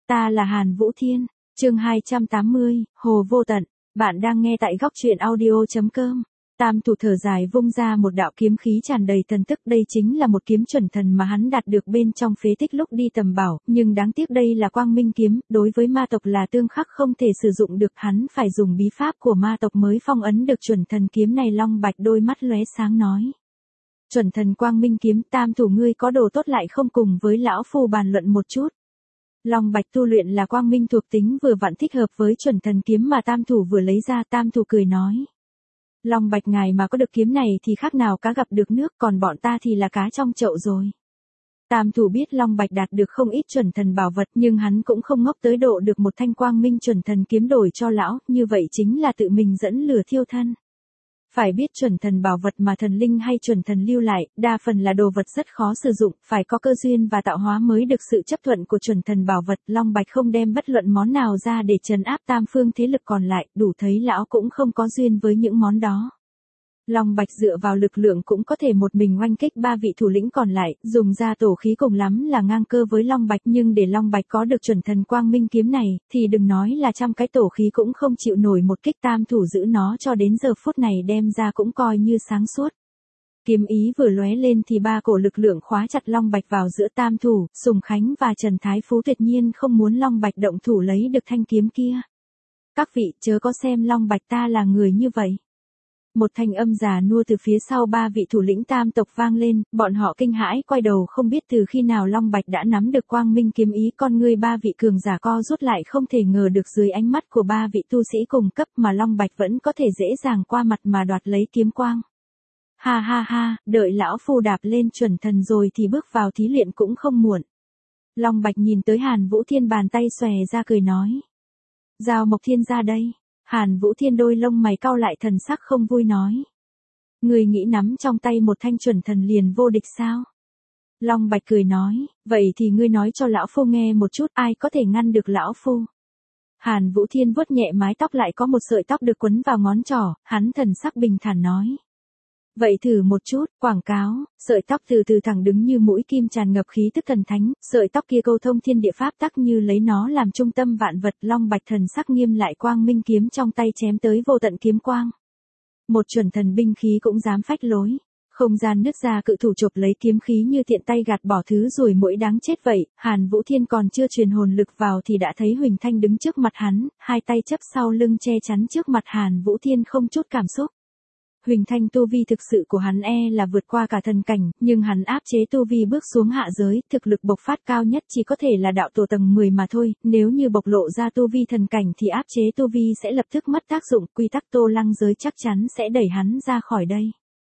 Ta là Hàn Vũ Thiên, chương 280, Hồ Vô Tận, bạn đang nghe tại góc truyện audio.com. Tam thủ thở dài vung ra một đạo kiếm khí tràn đầy thần tức, đây chính là một kiếm chuẩn thần mà hắn đạt được bên trong phế tích lúc đi tầm bảo, nhưng đáng tiếc đây là quang minh kiếm, đối với ma tộc là tương khắc không thể sử dụng được, hắn phải dùng bí pháp của ma tộc mới phong ấn được chuẩn thần kiếm này. Long Bạch đôi mắt lóe sáng nói. Chuẩn thần quang minh kiếm, tam thủ ngươi có đồ tốt lại không cùng với lão phu bàn luận một chút. Long Bạch tu luyện là quang minh thuộc tính vừa vặn thích hợp với chuẩn thần kiếm mà tam thủ vừa lấy ra. Tam thủ cười nói. Long Bạch ngài mà có được kiếm này thì khác nào cá gặp được nước, còn bọn ta thì là cá trong chậu rồi. Tam thủ biết Long Bạch đạt được không ít chuẩn thần bảo vật, nhưng hắn cũng không ngốc tới độ được một thanh quang minh chuẩn thần kiếm đổi cho lão, như vậy chính là tự mình dẫn lửa thiêu thân. Phải biết chuẩn thần bảo vật mà thần linh hay chuẩn thần lưu lại, đa phần là đồ vật rất khó sử dụng, phải có cơ duyên và tạo hóa mới được sự chấp thuận của chuẩn thần bảo vật. Long Bạch không đem bất luận món nào ra để trấn áp tam phương thế lực còn lại, đủ thấy lão cũng không có duyên với những món đó. Long Bạch dựa vào lực lượng cũng có thể một mình oanh kích ba vị thủ lĩnh còn lại, dùng ra tổ khí cùng lắm là ngang cơ với Long Bạch, nhưng để Long Bạch có được chuẩn thần quang minh kiếm này, thì đừng nói là trăm cái tổ khí cũng không chịu nổi một kích. Tam thủ giữ nó cho đến giờ phút này đem ra cũng coi như sáng suốt. Kiếm ý vừa lóe lên thì ba cổ lực lượng khóa chặt Long Bạch vào giữa. Tam thủ, Sùng Khánh và Trần Thái Phú tuyệt nhiên không muốn Long Bạch động thủ lấy được thanh kiếm kia. Các vị chớ có xem Long Bạch ta là người như vậy. Một thanh âm già nua từ phía sau ba vị thủ lĩnh tam tộc vang lên, bọn họ kinh hãi quay đầu không biết từ khi nào Long Bạch đã nắm được quang minh kiếm ý. Con ngươi ba vị cường giả co rút lại, không thể ngờ được dưới ánh mắt của ba vị tu sĩ cùng cấp mà Long Bạch vẫn có thể dễ dàng qua mặt mà đoạt lấy kiếm quang. Ha ha ha, đợi lão phu đạp lên chuẩn thần rồi thì bước vào thí luyện cũng không muộn. Long Bạch nhìn tới Hàn Vũ Thiên, bàn tay xòe ra cười nói. Giao Mộc Thiên ra đây. Hàn Vũ Thiên đôi lông mày cau lại, thần sắc không vui nói. Người nghĩ nắm trong tay một thanh chuẩn thần liền vô địch sao? Long Bạch cười nói, vậy thì ngươi nói cho lão phu nghe một chút, ai có thể ngăn được lão phu? Hàn Vũ Thiên vuốt nhẹ mái tóc, lại có một sợi tóc được quấn vào ngón trỏ, hắn thần sắc bình thản nói. Vậy thử một chút, quảng cáo. Sợi tóc từ từ thẳng đứng như mũi kim, tràn ngập khí tức thần thánh, sợi tóc kia câu thông thiên địa pháp tắc, như lấy nó làm trung tâm vạn vật. Long Bạch thần sắc nghiêm lại, quang minh kiếm trong tay chém tới vô tận kiếm quang. Một chuẩn thần binh khí cũng dám phách lối. Không gian nứt ra, cự thủ chộp lấy kiếm khí như tiện tay gạt bỏ thứ ruồi muỗi đáng chết vậy. Hàn Vũ Thiên còn chưa truyền hồn lực vào thì đã thấy Huỳnh Thanh đứng trước mặt hắn, hai tay chấp sau lưng che chắn trước mặt Hàn Vũ Thiên không chút cảm xúc. Huỳnh Thanh tu vi thực sự của hắn là vượt qua cả thần cảnh, nhưng hắn áp chế tu vi bước xuống hạ giới, thực lực bộc phát cao nhất chỉ có thể là đạo tổ tầng 10 mà thôi, nếu như bộc lộ ra tu vi thần cảnh thì áp chế tu vi sẽ lập tức mất tác dụng, quy tắc Tô Lăng giới chắc chắn sẽ đẩy hắn ra khỏi đây.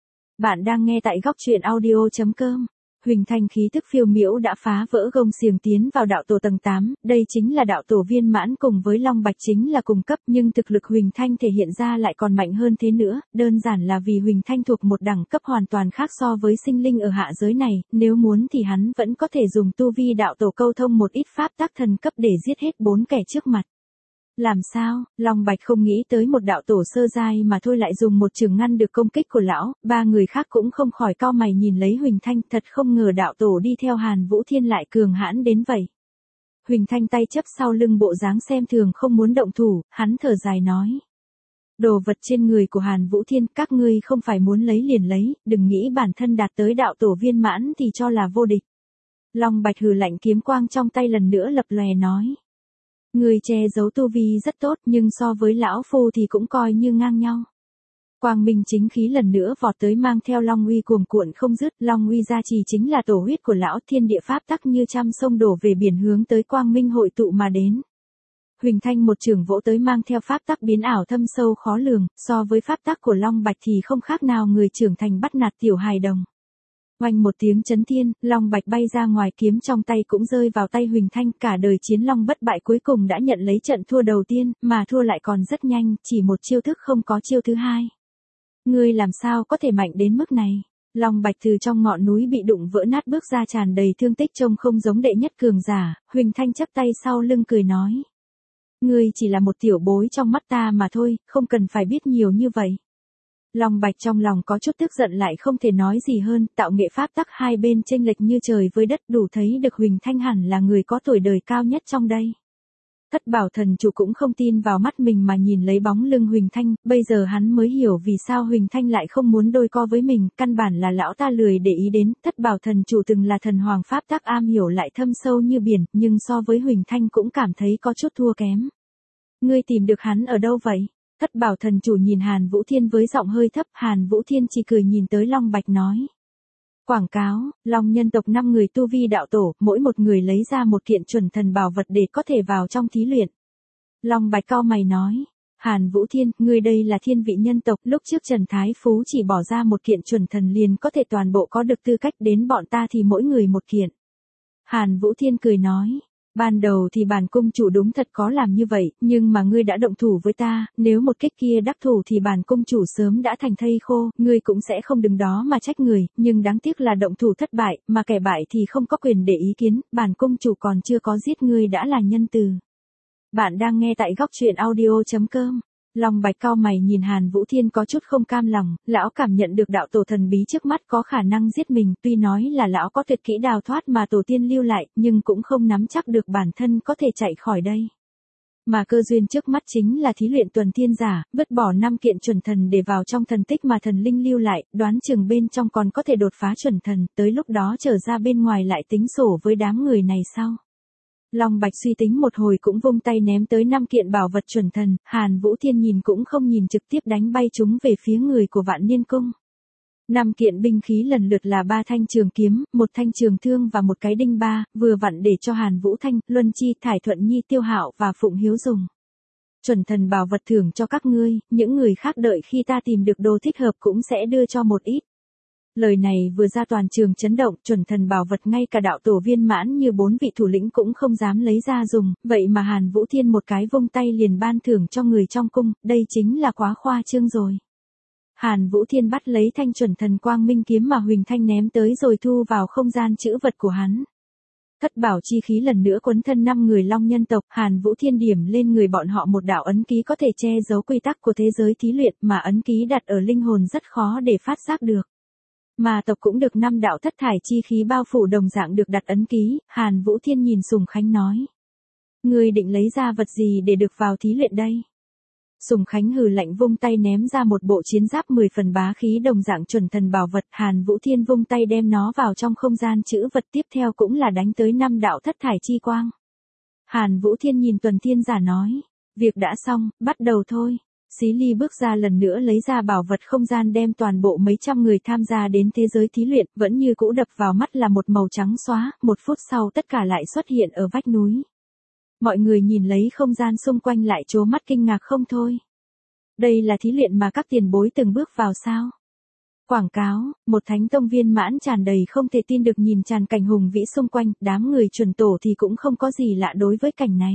Bạn đang nghe tại góc truyện audio.com. Huỳnh Thanh khí tức phiêu miễu đã phá vỡ gông xiềng tiến vào đạo tổ tầng 8, đây chính là đạo tổ viên mãn, cùng với Long Bạch chính là cùng cấp, nhưng thực lực Huỳnh Thanh thể hiện ra lại còn mạnh hơn thế nữa, đơn giản là vì Huỳnh Thanh thuộc một đẳng cấp hoàn toàn khác so với sinh linh ở hạ giới này, nếu muốn thì hắn vẫn có thể dùng tu vi đạo tổ câu thông một ít pháp tắc thần cấp để giết hết 4 kẻ trước mặt. Làm sao? Long Bạch không nghĩ tới một đạo tổ sơ giai mà thôi lại dùng một chưởng ngăn được công kích của lão, ba người khác cũng không khỏi cau mày nhìn lấy Huỳnh Thanh, thật không ngờ đạo tổ đi theo Hàn Vũ Thiên lại cường hãn đến vậy. Huỳnh Thanh tay chấp sau lưng, bộ dáng xem thường không muốn động thủ, hắn thở dài nói. Đồ vật trên người của Hàn Vũ Thiên, các ngươi không phải muốn lấy liền lấy, đừng nghĩ bản thân đạt tới đạo tổ viên mãn thì cho là vô địch. Long Bạch hừ lạnh, kiếm quang trong tay lần nữa lập lòe nói. Người che giấu tu vi rất tốt, nhưng so với lão phu thì cũng coi như ngang nhau. Quang minh chính khí lần nữa vọt tới, mang theo long uy cuồn cuộn không dứt. Long uy gia trì chính là tổ huyết của lão, thiên địa pháp tắc như trăm sông đổ về biển hướng tới quang minh hội tụ mà đến. Huỳnh Thanh một chưởng vỗ tới, mang theo pháp tắc biến ảo thâm sâu khó lường, so với pháp tắc của Long Bạch thì không khác nào người trưởng thành bắt nạt tiểu hài đồng. Oanh một tiếng chấn thiên, Long Bạch bay ra ngoài, kiếm trong tay cũng rơi vào tay Huỳnh Thanh. Cả đời chiến long bất bại cuối cùng đã nhận lấy trận thua đầu tiên, mà thua lại còn rất nhanh, chỉ một chiêu thức không có chiêu thứ hai. Ngươi làm sao có thể mạnh đến mức này? Long Bạch từ trong ngọn núi bị đụng vỡ nát bước ra, tràn đầy thương tích, trông không giống đệ nhất cường giả. Huỳnh Thanh chắp tay sau lưng cười nói. Ngươi chỉ là một tiểu bối trong mắt ta mà thôi, không cần phải biết nhiều như vậy. Long Bạch trong lòng có chút tức giận lại không thể nói gì hơn, tạo nghệ pháp tắc hai bên chênh lệch như trời với đất, đủ thấy được Huỳnh Thanh hẳn là người có tuổi đời cao nhất trong đây. Thất bảo thần chủ cũng không tin vào mắt mình mà nhìn lấy bóng lưng Huỳnh Thanh, bây giờ hắn mới hiểu vì sao Huỳnh Thanh lại không muốn đôi co với mình, căn bản là lão ta lười để ý đến, thất bảo thần chủ từng là thần hoàng pháp tắc am hiểu lại thâm sâu như biển, nhưng so với Huỳnh Thanh cũng cảm thấy có chút thua kém. Ngươi tìm được hắn ở đâu vậy? Thất bảo thần chủ nhìn Hàn Vũ Thiên với giọng hơi thấp, Hàn Vũ Thiên chỉ cười nhìn tới Long Bạch nói. Quảng cáo, Long nhân tộc 5 người tu vi đạo tổ, mỗi một người lấy ra một kiện chuẩn thần bảo vật để có thể vào trong thí luyện. Long Bạch cau mày nói, Hàn Vũ Thiên, ngươi đây là thiên vị nhân tộc, lúc trước Trần Thái Phú chỉ bỏ ra một kiện chuẩn thần liền có thể toàn bộ có được tư cách, đến bọn ta thì mỗi người một kiện. Hàn Vũ Thiên cười nói, ban đầu thì bản cung chủ đúng thật có làm như vậy, nhưng mà ngươi đã động thủ với ta, nếu một kích kia đắc thủ thì bản cung chủ sớm đã thành thây khô, ngươi cũng sẽ không đứng đó mà trách người, nhưng đáng tiếc là động thủ thất bại, mà kẻ bại thì không có quyền để ý kiến, bản cung chủ còn chưa có giết ngươi đã là nhân từ. Bạn đang nghe tại góc truyện audio.com. Long Bạch cau mày nhìn Hàn Vũ Thiên có chút không cam lòng, lão cảm nhận được đạo tổ thần bí trước mắt có khả năng giết mình, tuy nói là lão có tuyệt kỹ đào thoát mà tổ tiên lưu lại, nhưng cũng không nắm chắc được bản thân có thể chạy khỏi đây. Mà cơ duyên trước mắt chính là thí luyện tuần thiên giả, vứt bỏ 5 kiện chuẩn thần để vào trong thần tích mà thần linh lưu lại, đoán chừng bên trong còn có thể đột phá chuẩn thần, tới lúc đó trở ra bên ngoài lại tính sổ với đám người này sau. Long Bạch suy tính một hồi cũng vung tay ném tới 5 kiện bảo vật chuẩn thần, Hàn Vũ Thiên nhìn cũng không nhìn trực tiếp đánh bay chúng về phía người của Vạn Niên Cung. 5 kiện binh khí lần lượt là 3 thanh trường kiếm, 1 thanh trường thương và 1 cái đinh ba, vừa vặn để cho Hàn Vũ Thanh, Luân Chi, Thải Thuận Nhi, Tiêu Hạo và Phụng Hiếu dùng. Chuẩn thần bảo vật thưởng cho các ngươi, những người khác đợi khi ta tìm được đồ thích hợp cũng sẽ đưa cho một ít. Lời này vừa ra toàn trường chấn động, chuẩn thần bảo vật ngay cả đạo tổ viên mãn như 4 vị thủ lĩnh cũng không dám lấy ra dùng, vậy mà Hàn Vũ Thiên một cái vung tay liền ban thưởng cho người trong cung, đây chính là quá khoa trương rồi. Hàn Vũ Thiên bắt lấy thanh chuẩn thần quang minh kiếm mà Huỳnh Thanh ném tới rồi thu vào không gian trữ vật của hắn. Thất bảo chi khí lần nữa quấn thân 5 người Long nhân tộc, Hàn Vũ Thiên điểm lên người bọn họ một đạo ấn ký có thể che giấu quy tắc của thế giới thí luyện, mà ấn ký đặt ở linh hồn rất khó để phát giác được. Mà tộc cũng được 5 đạo thất thải chi khí bao phủ đồng dạng được đặt ấn ký, Hàn Vũ Thiên nhìn Sùng Khánh nói. Ngươi định lấy ra vật gì để được vào thí luyện đây? Sùng Khánh hừ lạnh vung tay ném ra một bộ chiến giáp 10 phần bá khí đồng dạng chuẩn thần bảo vật, Hàn Vũ Thiên vung tay đem nó vào trong không gian trữ vật, tiếp theo cũng là đánh tới 5 đạo thất thải chi quang. Hàn Vũ Thiên nhìn Tuần Thiên Giả nói, việc đã xong, bắt đầu thôi. Xí Ly bước ra lần nữa lấy ra bảo vật không gian đem toàn bộ mấy trăm người tham gia đến thế giới thí luyện, vẫn như cũ đập vào mắt là một màu trắng xóa, 1 phút sau tất cả lại xuất hiện ở vách núi. Mọi người nhìn lấy không gian xung quanh lại trố mắt kinh ngạc không thôi. Đây là thí luyện mà các tiền bối từng bước vào sao? Quảng cáo, một thánh tông viên mãn tràn đầy không thể tin được nhìn tràn cảnh hùng vĩ xung quanh, đám người chuẩn tổ thì cũng không có gì lạ đối với cảnh này.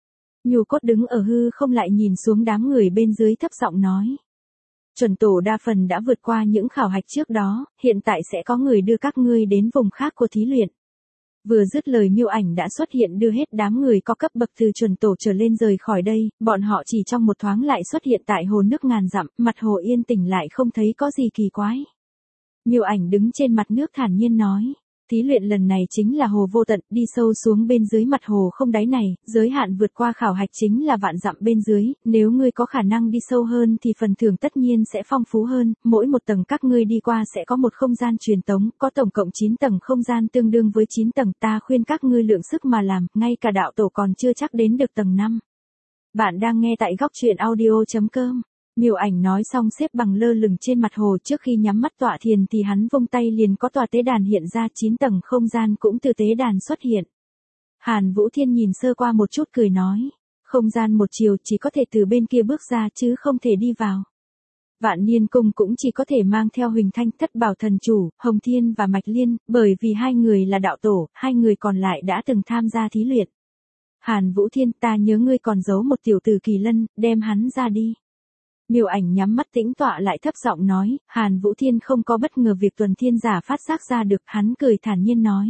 Nhu Cốt đứng ở hư không lại nhìn xuống đám người bên dưới thấp giọng nói. Chuẩn tổ đa phần đã vượt qua những khảo hạch trước đó, hiện tại sẽ có người đưa các ngươi đến vùng khác của thí luyện. Vừa dứt lời Miêu Ảnh đã xuất hiện đưa hết đám người có cấp bậc từ chuẩn tổ trở lên rời khỏi đây, bọn họ chỉ trong một thoáng lại xuất hiện tại hồ nước ngàn dặm, mặt hồ yên tĩnh lại không thấy có gì kỳ quái. Miêu Ảnh đứng trên mặt nước thản nhiên nói. Thí luyện lần này chính là hồ vô tận, đi sâu xuống bên dưới mặt hồ không đáy này, giới hạn vượt qua khảo hạch chính là vạn dặm bên dưới, nếu ngươi có khả năng đi sâu hơn thì phần thưởng tất nhiên sẽ phong phú hơn, mỗi một tầng các ngươi đi qua sẽ có một không gian truyền tống, có tổng cộng 9 tầng không gian tương đương với 9 tầng, ta khuyên các ngươi lượng sức mà làm, ngay cả đạo tổ còn chưa chắc đến được tầng 5. Bạn đang nghe tại góc truyện audio.com. Miêu Ảnh nói xong xếp bằng lơ lửng trên mặt hồ, trước khi nhắm mắt tọa thiền thì hắn vung tay liền có tòa tế đàn hiện ra, 9 tầng không gian cũng từ tế đàn xuất hiện. Hàn Vũ Thiên nhìn sơ qua một chút cười nói, không gian một chiều chỉ có thể từ bên kia bước ra chứ không thể đi vào. Vạn Niên Cung cũng chỉ có thể mang theo Huỳnh Thanh, Thất Bảo Thần Chủ, Hồng Thiên và Mạch Liên, bởi vì 2 người là đạo tổ, 2 người còn lại đã từng tham gia thí luyện. Hàn Vũ Thiên, ta nhớ ngươi còn giấu một tiểu tử Kỳ Lân, đem hắn ra đi. Miêu Ảnh nhắm mắt tĩnh tọa lại thấp giọng nói, Hàn Vũ Thiên không có bất ngờ việc Tuần Thiên Giả phát giác ra được, hắn cười thản nhiên nói.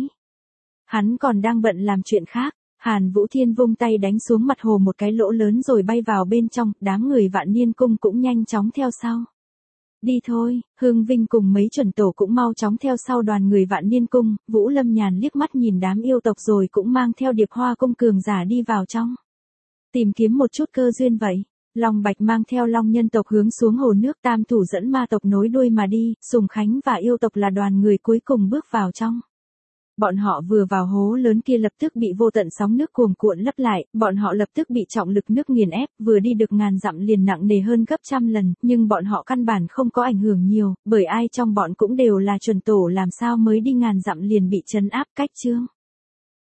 Hắn còn đang bận làm chuyện khác, Hàn Vũ Thiên vung tay đánh xuống mặt hồ một cái lỗ lớn rồi bay vào bên trong, đám người Vạn Niên Cung cũng nhanh chóng theo sau. Đi thôi, Hương Vinh cùng mấy chuẩn tổ cũng mau chóng theo sau đoàn người Vạn Niên Cung, Vũ Lâm Nhàn liếc mắt nhìn đám yêu tộc rồi cũng mang theo Điệp Hoa Cung cường giả đi vào trong. Tìm kiếm một chút cơ duyên vậy. Long Bạch mang theo Long nhân tộc hướng xuống hồ nước, Tam Thủ dẫn ma tộc nối đuôi mà đi, Sùng Khánh và yêu tộc là đoàn người cuối cùng bước vào trong. Bọn họ vừa vào hố lớn kia lập tức bị vô tận sóng nước cuồn cuộn lấp lại, bọn họ lập tức bị trọng lực nước nghiền ép, vừa đi được ngàn dặm liền nặng nề hơn gấp trăm lần, nhưng bọn họ căn bản không có ảnh hưởng nhiều, bởi ai trong bọn cũng đều là chuẩn tổ, làm sao mới đi ngàn dặm liền bị trấn áp. Cách chương